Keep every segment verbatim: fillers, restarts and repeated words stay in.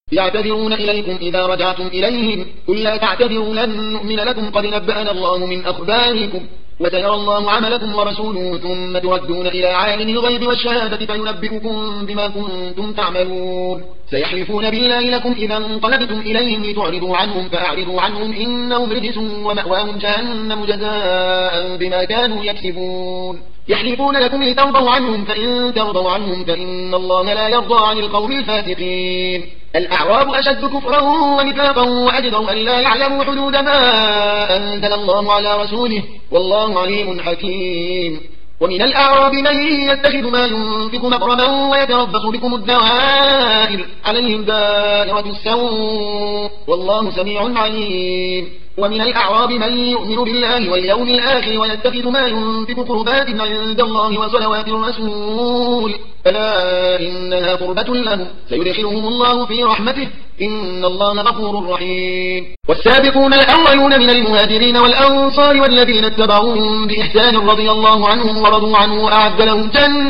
يعتذرون إليكم إذا رجعتم إليهم قل لا تعتذروا لن نؤمن لكم قد نبأنا الله من أخباركم وسيرى الله عملكم ورسوله ثم تردون إلى عالم الغيب والشهادة فينبئكم بما كنتم تعملون سيحلفون بالله لكم إذا انقلبتم إليهم لتعرضوا عنهم فأعرضوا عنهم إنهم رجس ومأواهم جهنم جزاء بما كانوا يكسبون يحلفون لكم لترضوا عنهم فإن ترضوا عنهم فإن الله لا يرضى عن القوم الفاسقين الأعراب أشد كفرا ونفاقا وأجدر أن لا يعلموا حدود ما أنزل الله على رسوله والله عليم حكيم ومن الأعراب من يتخذ ما ينفق مغرما ويتربص بكم الدوائر عليهم دائرة السوء والله سميع عليم ومن الأعراب من يؤمن بالله واليوم الآخر ويتخذ ما ينفق قربات عند الله وصلوات الرسول فلا إنها قربة لهم سيدخلهم الله في رحمته إن الله غفور رحيم والسابقون الأولون من المهاجرين والأنصار والذين اتبعوهم بإحسان رضي الله عنهم ورضوا عنه وأعد لهم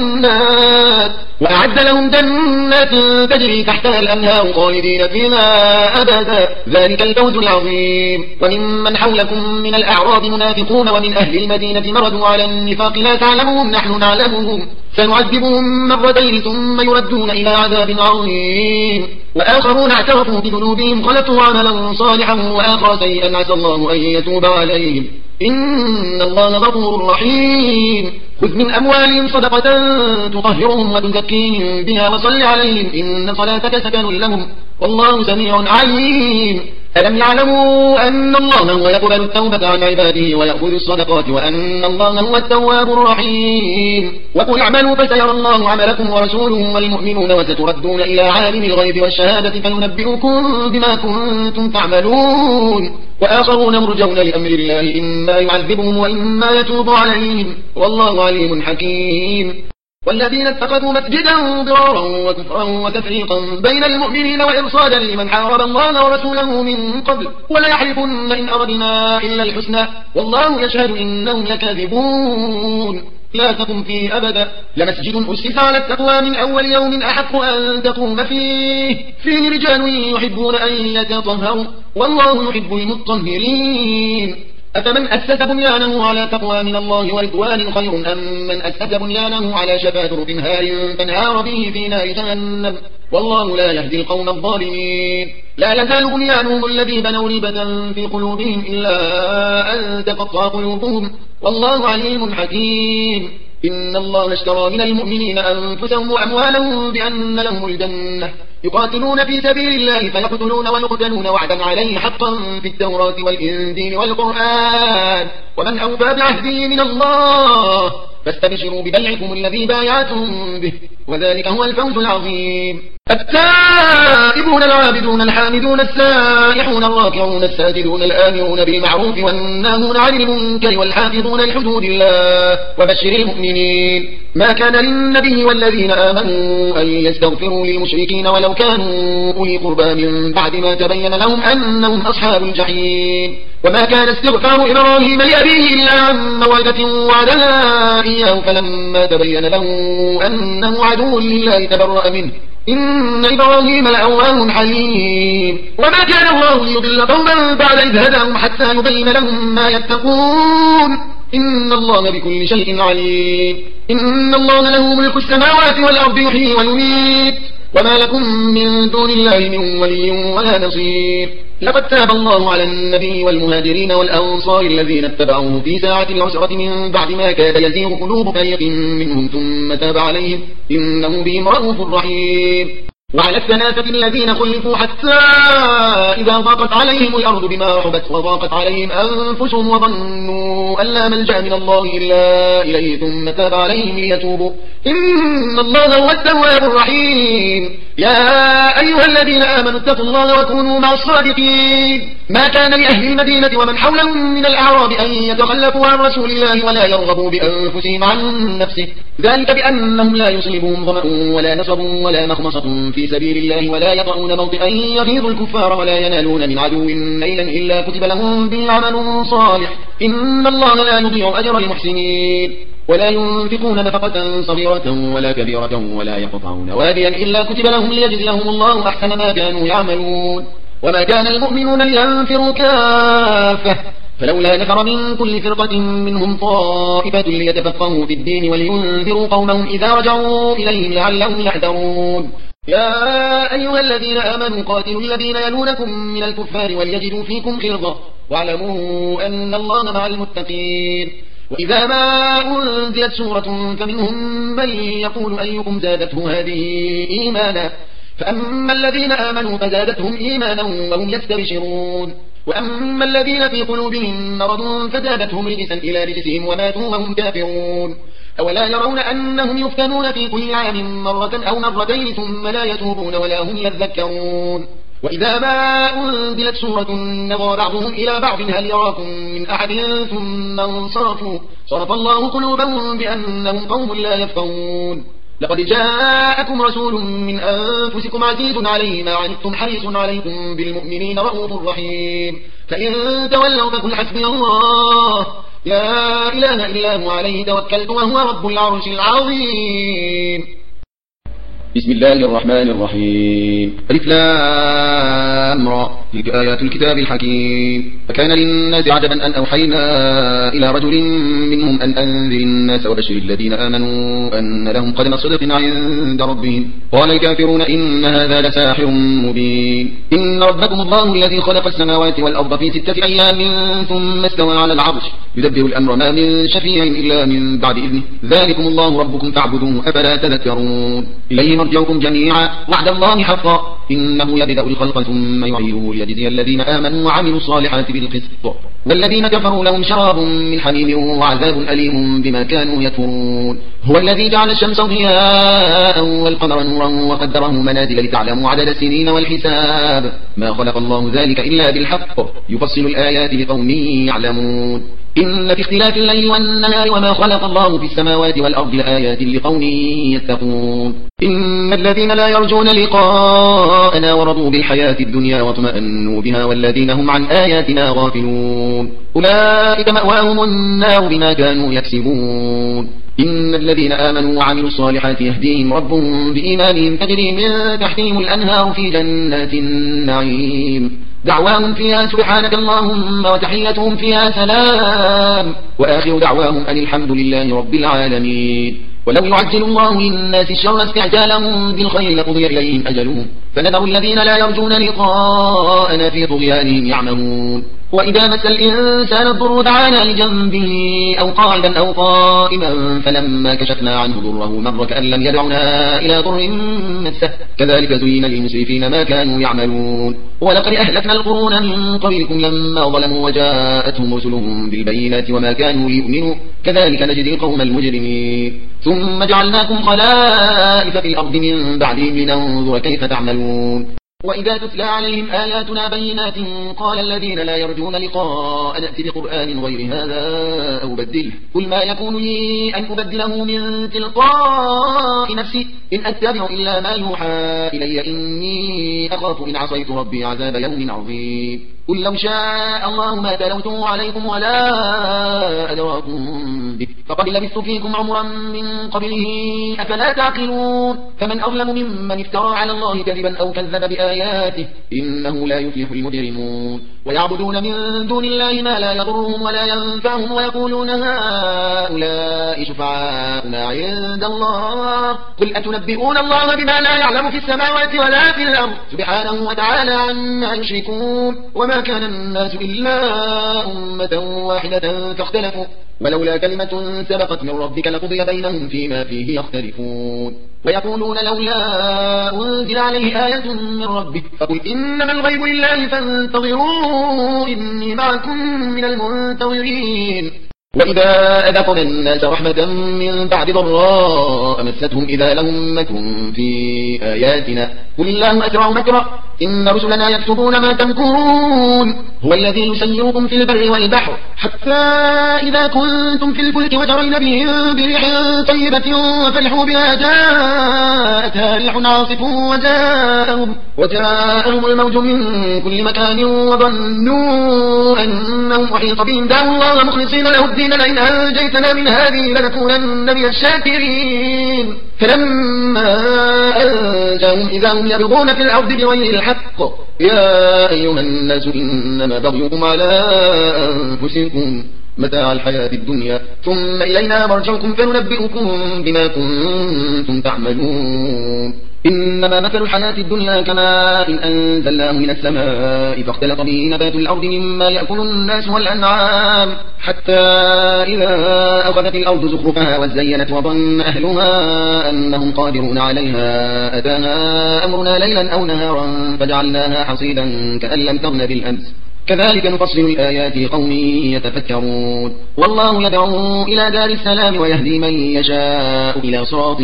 جنات وأعد لهم جنات تجري تحتها الأنهار خالدين فيها أبدا ذلك الفوز العظيم وممن حولكم من الأعراب منافقون ومن أهل المدينة مردوا على النفاق لا تعلمهم نحن نعلمهم سنعذبهم مرتين ثم يردون إلى عذاب عظيم وآخرون اعترفوا بذنوبهم خلطوا عملا صالحا وآخر سيئا عسى الله أن يتوب عليهم إن الله غفور رحيم خذ من أموالهم صدقة تطهرهم وتزكيهم بها وصل عليهم إن صلاتك سكن لهم والله سميع عليم ألم يعلموا أن الله هو يقبل التوبة عن عباده ويأخذ الصدقات وأن الله هو التواب الرحيم وقل اعملوا فسيرى الله عملكم ورسوله والمؤمنون وستردون إلى عالم الغيب والشهادة فينبئكم بما كنتم تعملون وآخرون مرجون لأمر الله إما يعذبهم وإما يتوب عليهم والله عليم حكيم والذين اتخذوا مسجدا ضرارا وكفرا وتفريقا بين المؤمنين وإرصادا لمن حارب الله ورسوله من قبل ولا يحلفن إن أردنا إلا الحسنى والله يشهد إنهم لكاذبون لا تقم فيه أبدا لمسجد أسس على التقوى من أول يوم أحق أن تقوم فيه فيه رجال يحبون أن يتطهروا والله يحب المطهرين أفمن أسس بنيانه على تقوى من الله ورضوان خير أم من أسس بنيانه على شفا جرف هار فانهار به في نار جهنم والله لا يهدي القوم الظالمين لا يزال بنيانهم الذي بنوا ريبة في قلوبهم إلا أن تقطع قلوبهم والله عليم حكيم إن الله اشترى من المؤمنين أنفسهم وأموالهم بأن لهم الجنة يقاتلون في سبيل الله فيقتلون ويقتلون وعدا عليه حقا في التوراة والإنجيل والقرآن ومن أوفى بعهده من الله فاستبشروا ببيعكم الذي بايعتم به وذلك هو الفوز العظيم التائبون العابدون الحامدون السائحون الراكعون الساجدون الآمرون بالمعروف والناهون عن المنكر والحافظون لحدود الله وبشر المؤمنين ما كان للنبي والذين آمنوا أن يستغفروا للمشركين ولو كانوا أولي قربى من بعد ما تبين لهم أنهم أصحاب الجحيم وما كان استغفار إبراهيم لأبيه إلا عن موعدة وعدها إياه فلما تبين له أنه عدو لله تبرأ منه إن إبراهيم لأواه حليم وما كان الله ليضل قوما بعد إذ هداهم حتى يبين لهم ما يتقون إن الله بكل شيء عليم إن الله له ملك السماوات والأرض يحيي ويميت وما لكم من دون الله من ولي ولا نصير لقد تاب الله على النبي والمهاجرين والأنصار الذين اتبعوه في ساعة العسرة من بعد ما كاد يزيغ قلوب فريق منهم ثم تاب عليهم إنه بهم رؤوف رحيم وعلى الثلاثة الذين خلفوا حتى إذا ضاقت عليهم الأرض بما رحبت وضاقت عليهم أنفسهم وظنوا أن لا ملجأ من الله إلا إليه ثم تاب عليهم ليتوبوا إن الله هو التواب الرحيم يا أيها الذين آمنوا اتقوا الله وكونوا مع الصادقين ما كان لأهل المدينة ومن حولهم من الأعراب أن يتخلفوا عن رسول الله ولا يرغبوا بأنفسهم عن نفسه ذلك بأنهم لا يصيبهم ظمأ ولا نصب ولا مخمصة في سبيل الله ولا يطعون موطئا يغيظ الكفار ولا ينالون من عدو نيلا إلا كتب لهم به عمل صالح إن الله لا يضيع أجر المحسنين ولا ينفقون نفقة صغيرة ولا كبيرة ولا يقطعون واديا إلا كتب لهم ليجزيهم الله أحسن ما كانوا يعملون وما كان المؤمنون لينفروا كافة فلولا نفر من كل فرقة منهم طائفة ليتفقهوا في الدين ولينذروا قومهم إذا رجعوا إليهم لعلهم يحذرون يا أيها الذين آمنوا قاتلوا الذين يلونكم من الكفار وليجدوا فيكم غلظة واعلموا أن الله مع المتقين وإذا ما أنزلت سورة فمنهم من يقول أيكم زادته هذه إيمانا فأما الذين آمنوا فزادتهم إيمانا وهم يستبشرون وأما الذين في قلوبهم مرض فزادتهم رجسا إلى رجسهم وماتوا وهم كافرون أولا يرون أنهم يفتنون في كل عام مرة أو مرتين ثم لا يتوبون ولا هم يذكرون وإذا ما أنزلت سورة نظر بعضهم إلى بعض هل يراكم من أحد ثم انصرفوا صرف الله قلوبهم بأنهم قوم لا يفقهون لقد جاءكم رسول من أنفسكم عزيز عليه ما عنتم حريص عليكم بالمؤمنين رؤوف رحيم فإن تولوا فقل حسبي الله لا إله إلا هو عليه توكلت وهو رب العرش العظيم بسم الله الرحمن الرحيم ألف لام را تلك آيات الكتاب الحكيم فكان للناس عجبا أن أوحينا إلى رجل منهم أن أنذر الناس وبشر الذين آمنوا أن لهم قدم صدق عند ربهم قال الكافرون إن هذا لساحر مبين إن ربكم الله الذي خلق السماوات والأرض في ستة أيام ثم استوى على العرش يدبر الأمر ما من شفيع إلا من بعد إذنه ذلكم الله ربكم فاعبدوه أفلا تذكرون إليه مرجعكم جميعا وعد الله حقا إنه يبدأ الخلق ثم يعيده ليجزي الذين آمنوا وعملوا الصالحات بالقسط والذين كفروا لهم شراب من حميم وعذاب أليم بما كانوا يكفرون هو الذي جعل الشمس ضياء والقمر نورا وقدره منازل لتعلموا عدد السنين والحساب ما خلق الله ذلك إلا بالحق يفصل الآيات لقوم يعلمون إن في اختلاف الليل والنهار وما خلق الله في السماوات والأرض لآيات لقوم يتقون إن الذين لا يرجون لقاءنا ورضوا بالحياة الدنيا واطمأنوا بها والذين هم عن آياتنا غافلون أولئك مأواهم النار بما كانوا يكسبون إن الذين آمنوا وعملوا الصالحات يهديهم ربهم بإيمانهم تجري من تحتهم الأنهار في جنات النعيم دعواهم فيها سبحانك اللهم وتحيتهم فيها سلام وآخر دعواهم أن الحمد لله رب العالمين ولو يعجل الله للناس الشر استعجالهم بالخير لقضي إليهم أجلهم فنذر الذين لا يرجون لقاءنا في طغيانهم يعمهون وإذا مس الإنسان الضر دعانا لجنبه أو قاعدا أو قائما فلما كشفنا عنه ضره مر كأن لم يدعنا إلى ضر مسه كذلك زين للمسرفين ما كانوا يعملون ولقد أهلكنا القرون من قبلكم لما ظلموا وجاءتهم رسلهم بالبينات وما كانوا ليؤمنوا كذلك نجزي القوم المجرمين ثم جعلناكم خلائف في الأرض من بعدهم لننظر كيف تعملون وإذا تتلى عليهم آياتنا بينات قال الذين لا يرجون لقاء نأتي بقرآن غير هذا أو بدله قل ما يكون لي أن أبدله من تلقاء نفسي إن أتبع إلا ما يوحى إلي إني أخاف إن عصيت ربي عذاب يوم عظيم قل لو شاء الله ما تلوته عليكم ولا أدراكم به فقد لبثت فيكم عمرا من قبله أفلا تعقلون فمن أظلم ممن افترى على الله كذبا أو كذب بآياته إنه لا يفلح المجرمون ويعبدون من دون الله ما لا يضرهم ولا ينفعهم ويقولون هؤلاء شفعاؤنا عند الله قل أتنبئون الله بما لا يعلم في السماوات ولا في الأرض سبحانه وتعالى عما يشركون وما كان الناس إلا أمة واحدة فاختلفوا ولولا كلمة سبقت من ربك لقضي بينهم فيما فيه يختلفون ويقولون لولا أنزل عليه آية من ربك فقل إنما الغيب لله فانتظروا إني معكم من المنتظرين وإذا أذقنا الناس رحمة من بعد ضراء مستهم إذا لهم مكر في آياتنا قل الله أسرع مكرا إن رسلنا يكتبون ما تمكرون هو الذي يسيركم في البر والبحر حتى إذا كنتم في الفلك وجرين بهم بريح طيبة وفرحوا بها جاءتها ريح عاصف وجاءهم, وجاءهم الموج من كل مكان وظنوا أنهم أحيط بهم دعوا الله مخلصين له الدين لئن أنجيتنا من هذه لنكونن من الشاكرين فلما أنجاهم إذا هم يبغون في الأرض بغير الحق يا أيها الناس إنما بغيكم على أنفسكم متاع الحياة الدنيا ثم إلينا مرجعكم فننبئكم بما كنتم تعملون إنما مثل الحياة الدنيا كماء إن أنزلناه من السماء فاختلط به نبات الأرض مما يأكل الناس والأنعام حتى إذا أخذت الأرض زخرفها وزينت وظن أهلها أنهم قادرون عليها أتاها أمرنا ليلا أو نهارا فجعلناها حصيدا كأن لم تغن بالأمس كذلك نفصل الآيات لقوم يتفكرون والله يدعو إلى دار السلام ويهدي من يشاء إلى صراط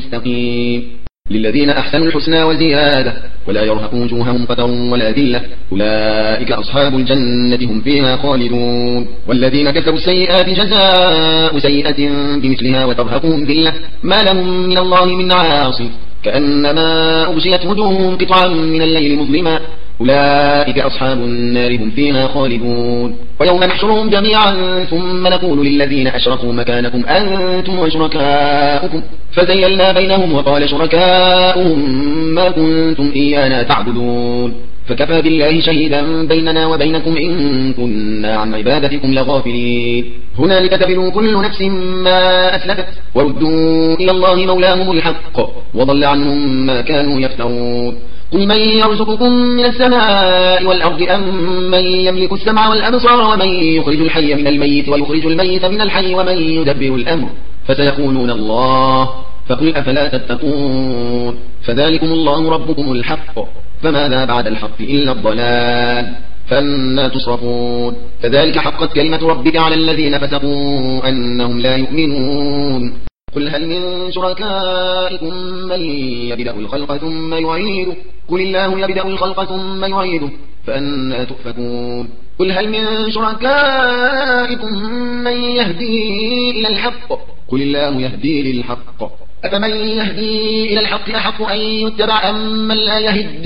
مستقيم للذين أحسنوا الحسنى وزيادة ولا يرهق وجوههم قتر ولا ذلة أولئك أصحاب الجنة هم فيها خالدون والذين كسبوا السيئات جزاء سيئة بمثلها وترهقهم ذلة ما لهم من الله من عاصم كأنما أغشيت وجوههم قطعا من الليل مظلما أولئك أصحاب النار هم فيها خالدون ويوم نحشرهم جميعا ثم نقول للذين أشركوا مكانكم أنتم وشركاؤكم فزيلنا بينهم وقال شركاؤهم ما كنتم إيانا تعبدون فكفى بالله شهيدا بيننا وبينكم إن كنا عن عبادتكم لغافلين هنالك تبلو كل نفس ما أسلفت وردوا إلى الله مولاهم الحق وضل عنهم ما كانوا يفترون قل من يرزقكم من السماء والأرض أم من يملك السمع والأبصار ومن يخرج الحي من الميت ويخرج الميت من الحي ومن يدبر الأمر فسيقولون الله فقل أفلا تتقون فذلكم الله ربكم الحق فماذا بعد الحق إلا الضلال فأنا تصرفون كذلك حقت كلمة ربك على الذين فسقوا أنهم لا يؤمنون قل هل من شركائكم من يبدأ الخلق ثم يعيده قل الله يبدأ الخلق ثم يعيده فأنا تؤفكون قل هل من شركائكم من يهدي إلى الحق قل الله يهدي للحق أفمن يهدي إلى الحق أحق أن يتبع أم من لا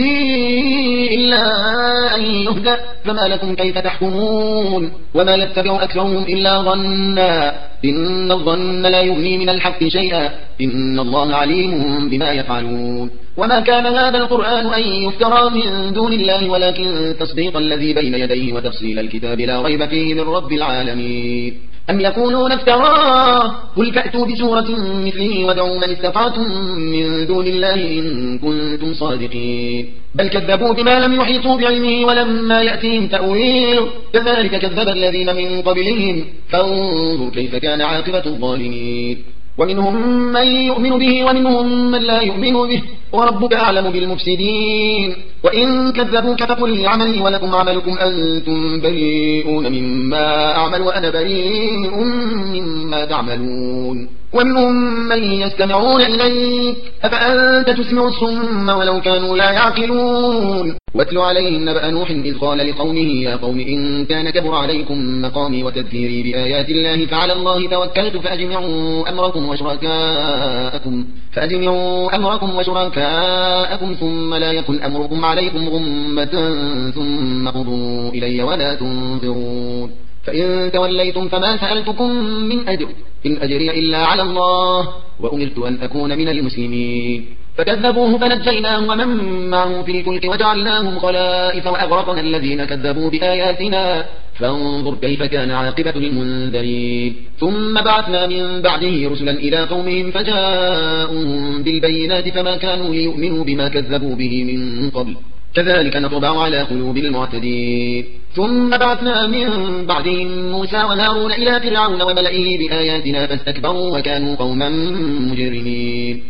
يهدي إلا أن يهدى فما لكم كيف تحكمون وما يتبع أكثرهم إلا ظنا إن الظن لا يغني من الحق شيئا إن الله عليم بما يفعلون وما كان هذا القرآن أن يفترى من دون الله ولكن تصديق الذي بين يديه وتفصيل الكتاب لا ريب فيه من رب العالمين أم يقولون افتراه قل فأتوا بسورة مثله وادعوا من استطعتم من دون الله إن كنتم صادقين بل كذبوا بما لم يحيطوا بعلمه ولما يأتيهم تأويله كذلك كذب الذين من قبلهم فانظر كيف كان عاقبة الظالمين ومنهم من يؤمن به ومنهم من لا يؤمن به وربك أعلم بالمفسدين وإن كذبوك فقل لعملي ولكم عملكم أنتم بريئون مما أعمل وأنا بريء مما تعملون ومنهم من يستمعون إليك أفأنت تسمع الصم ولو كانوا لا يعقلون واتل عليهم نبأ نوح إذ قال لقومه يا قوم إن كان كبر عليكم مقامي وتذكيري بآيات الله فعلى الله توكلت فأجمعوا أمركم وشركاءكم فأجمعوا أمركم وشركاءكم ثم لا يكن أمركم عليكم غمة ثم قضوا إلي ولا تنظرون فإن توليتم فما سألتكم من أجر إن أجري إلا على الله وأمرت أن أكون من المسلمين فكذبوه فنجيناه ومن معه في الفلك وجعلناهم خلائف وأغرقنا الذين كذبوا بآياتنا فانظر كيف كان عاقبة المنذرين ثم بعثنا من بعده رسلا إلى قومهم فجاءوهم بالبينات فما كانوا ليؤمنوا بما كذبوا به من قبل كذلك نطبع على قلوب المعتدين ثم بعثنا من بعدهم موسى وهارون إلى فرعون وملئه بآياتنا فاستكبروا وكانوا قوما مجرمين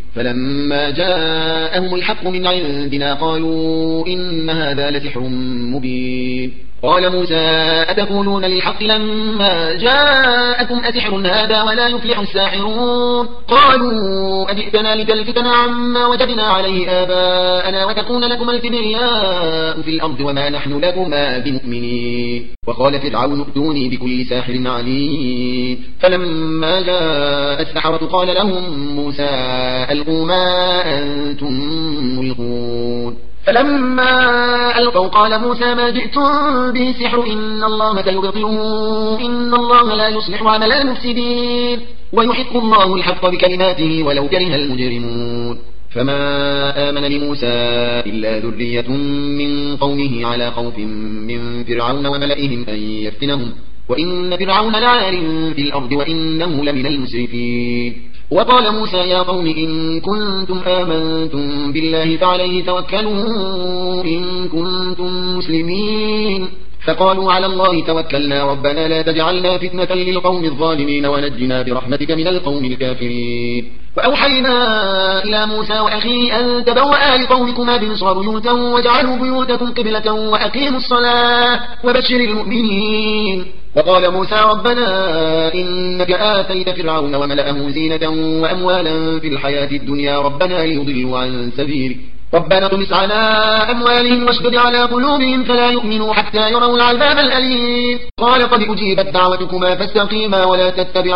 فلما جاءهم الحق من عندنا قالوا إن هذا لسحر مبين قال موسى أتقولون للحق لما جاءكم أسحر هذا ولا يفلح الساحرون قالوا أجئتنا لتلفتنا عما وجدنا عليه آباءنا وتكون لكم الكبرياء في الأرض وما نحن لكما بمؤمنين وقال فرعون ائتوني بكل ساحر عليم فلما جاء السحرة قال لهم موسى ألقوا ما أنتم ملقون فلما ألقوا قال موسى ما جئتم به سحر إن الله سيبطله إن الله لا يصلح عمل المفسدين ويحق الله الحق بكلماته ولو كره المجرمون فما آمن لموسى إلا ذرية من قومه على خوف من فرعون وملئهم أن يفتنهم وإن فرعون لعال في الأرض وإنه لمن المسرفين وقال موسى يا قوم إن كنتم آمنتم بالله فعليه توكلوا إن كنتم مسلمين فقالوا على الله توكلنا ربنا لا تجعلنا فتنة للقوم الظالمين ونجنا برحمتك من القوم الكافرين وأوحينا إلى موسى وأخيه أن تبوأ لقومكما بمصر بيوتا واجعلوا بيوتكم قبلة وأقيموا الصلاة وبشر المؤمنين وقال موسى ربنا إنك آتيت فرعون وملأه زينة وأموالا في الحياة الدنيا ربنا ليضلوا عن سبيلك ربنا طمس على أموالهم واشدد على قلوبهم فلا يؤمنوا حتى يروا العذاب الأليم قال قد أجيبت دعوتكما فاستقيما ولا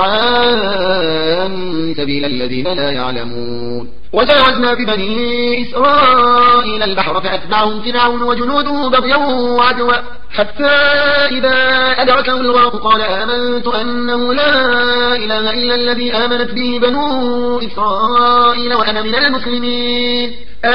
تتبعان سبيل الذين لا يعلمون وجاوزنا ببني إسرائيل البحر فأتبعهم فرعون وجنوده بغيا وعدوا حتى إذا أدركه الغرق قال آمنت أنه لا إله إلا الذي آمنت به بنو إسرائيل وأنا من المسلمين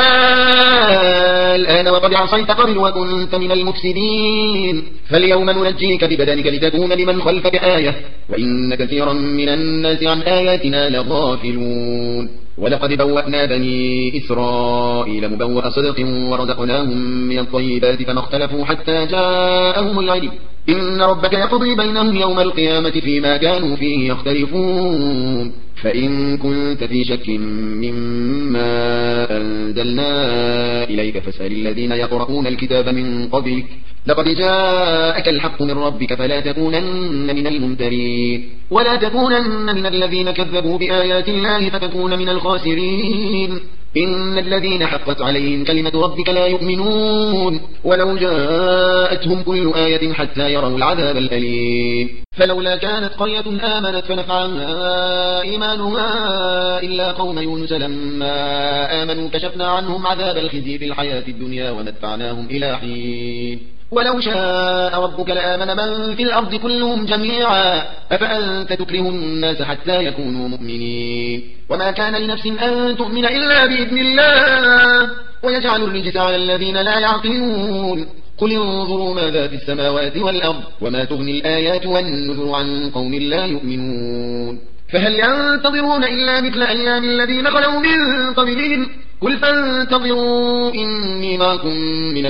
آه الآن وقد عصيت قبل وكنت من المفسدين فاليوم ننجيك ببدنك لتكون لمن خلفك آية وإن كثيرا من الناس عن آياتنا لغافلون ولقد بوأنا بني إسرائيل مبوأ صدق ورزقناهم من الطيبات فما اختلفوا حتى جاءهم العلم إن ربك يقضي بينهم يوم القيامة فيما كانوا فيه يختلفون فإن كنت في شك مما أنزلنا إليك فاسأل الذين يقرؤون الكتاب من قبلك لقد جاءك الحق من ربك فلا تكونن من الممترين ولا تكونن من الذين كذبوا بآيات الله فتكون من الخاسرين إن الذين حقت عليهم كلمة ربك لا يؤمنون ولو جاءتهم كل آية حتى يروا العذاب الأليم فلولا كانت قرية آمنت فنفعها إيمانها إلا قوم يونس لما آمنوا كشفنا عنهم عذاب الخزي في الحياة الدنيا ومتعناهم إلى حين ولو شاء ربك لآمن من في الأرض كلهم جميعا أفأنت تكره الناس حتى يكونوا مؤمنين وما كان لنفس أن تؤمن إلا بإذن الله ويجعل الرجس على الذين لا يعقلون قل انظروا ماذا في السماوات والأرض وما تغني الآيات والنذر عن قوم لا يؤمنون فهل ينتظرون إلا مثل أيام الذين خلوا من قبلهم قل فانتظروا إني معكم من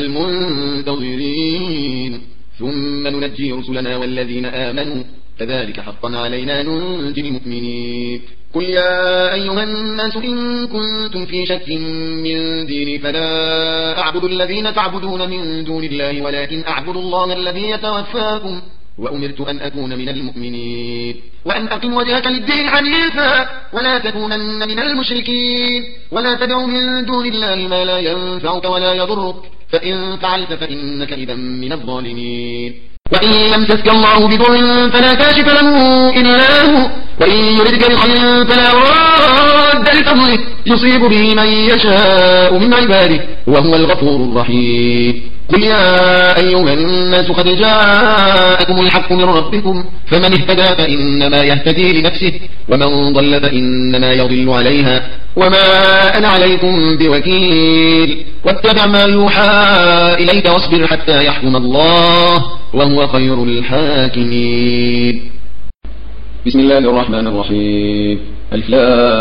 المنتظرين ثم ننجي رسلنا والذين آمنوا كذلك حقا علينا ننجي المؤمنين قل يا أيها الناس إن كنتم في شك من ديني فلا أعبد الذين تعبدون من دون الله ولكن أعبد الله الذي يتوفاكم وأمرت أن أكون من المؤمنين وأن أقم وجهك للدين حنيفا ولا تكونن من المشركين ولا تدع من دون الله ما لا ينفعك ولا يضرك فإن فعلت فإنك إذا من الظالمين وإن يمسسك الله بضر فلا كاشف له إلا هو وإن يردك بخير فلا راد لفضله يصيب به من يشاء من عباده وهو الغفور الرحيم قل يا أيها الناس قد جاءكم الحق من ربكم فمن اهتدى فإنما يهتدي لنفسه ومن ضل فإنما يضل عليها وما أنا عليكم بوكيل واتبع ما يوحى إليك واصبر حتى يحكم الله وهو خير الحاكمين. بسم الله الرحمن الرحيم. ألف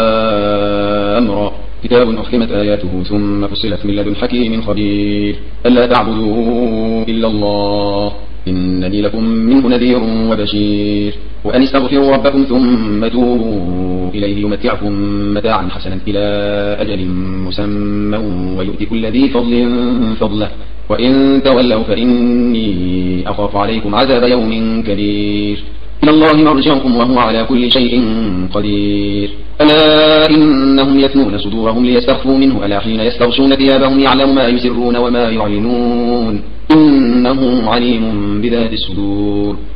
لام را كتاب أحكمت آياته ثم فصلت من لدن حكيم خبير ألا تعبدوا إلا الله إنني لكم منه نذير وبشير وأن استغفروا ربكم ثم توبوا إليه يمتعكم متاعا حسنا إلى أجل مسمى ويؤتي كل ذي فضل فضله وإن تولوا فإني أخاف عليكم عذاب يوم كبير إلى الله مرجعكم وهو على كل شيء قدير ألا إنهم يثنون صدورهم ليستخفوا منه ألا حين يستغشون ثيابهم يعلم ما يسرون وما يعلنون إنه عليم بذات الصدور